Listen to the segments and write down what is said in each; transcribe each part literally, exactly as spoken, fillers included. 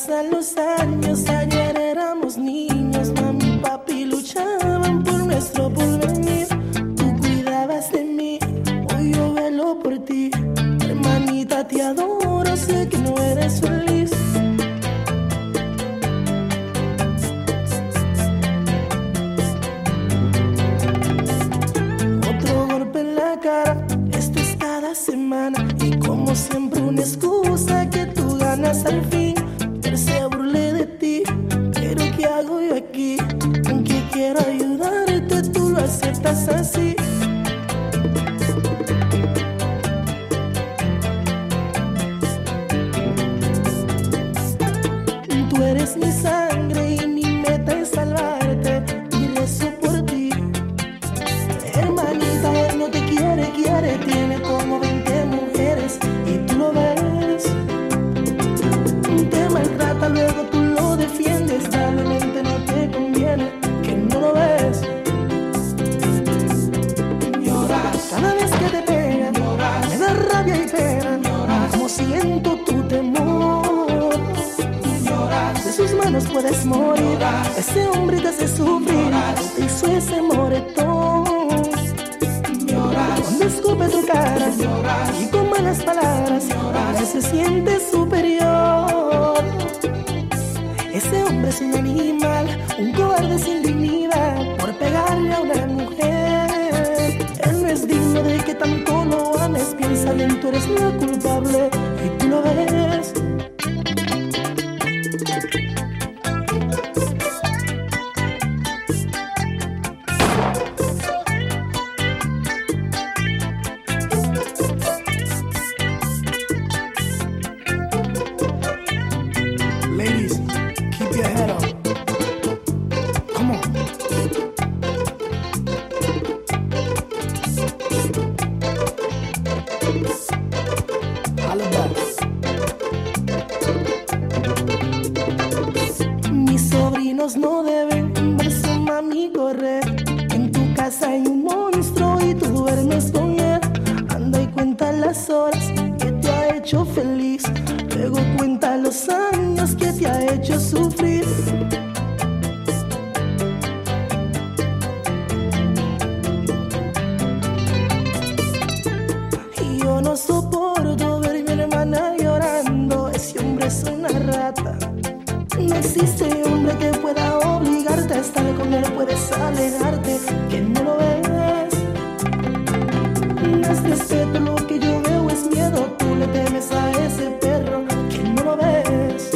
pasan los años, ayer éramos niños, mami y papi luchaban por nuestro porvenir. Tú cuidabas de mí, hoy yo velo por ti. Hermanita, te adoro, sé que no eres feliz. Otro golpe en la cara, esto es cada semana. Y como siempre una excusa que tú ganas al fin. Él se burle de ti, pero ¿qué hago yo aquí? Aunque quiero ayudarte, tú lo aceptas así. Tú eres mi sangre y mi meta es salvarte, y rezo por ti. Hermanita, él no te quiere, quiere, tiene como veinte mujeres y tú lo ves. Te maltrata, luego tú lo defiendes, realmente no te conviene, que no lo ves. Lloras cada vez que te pegan, lloras, me da rabia y pena, lloras, como siento tu temor. Lloras, de sus manos puedes morir, lloras, ese hombre te hace sufrir, lloras, te hizo ese moretón. Lloras, cuando escupe tu cara, lloras, y con malas palabras, lloras, se siente superior. Ese hombre es un animal, un cobarde sin dignidad, por pegarle a una mujer. Él no es digno de que tanto lo ames, piensa bien, tú eres la culpable y tú lo ves. Ladies, keep your head up. Come on. Holla back. Mis sobrinos no deben ver su mami correr. En tu casa hay un monstruo y tú duermes con él. Anda y cuenta las horas que te ha hecho feliz. Luego cuenta los años que te ha hecho sufrir. Y yo no soporto ver a mi hermana llorando. Ese hombre es una rata. No existe hombre que pueda obligarte a estar con él. Puedes alejarte, que no lo ves. No es respeto, lo que yo veo es miedo. Tú le temes a ese perro, que no lo ves.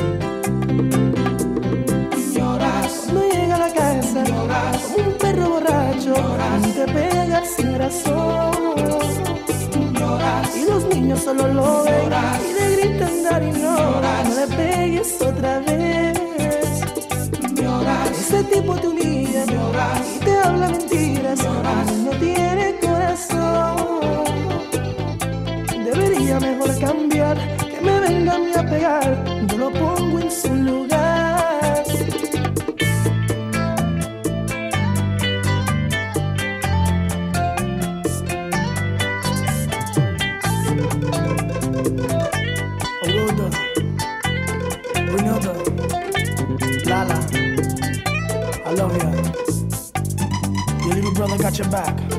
Lloras cuando llega a la casa, lloras como un perro borracho, lloras, te pegas sin razón. Lloras y los niños solo lo ven, lloras, y le gritan dar y no, lloras, no le pegues otra vez. Lloras, ese tipo te humilla, lloras, y te habla mentiras, lloras, no tiene corazón. Debería mejor cambiar, que me venga a mí a pegar, yo lo pongo en su lugar. Ogudo, Buñodo, Lala, I love you. Your little brother got your back.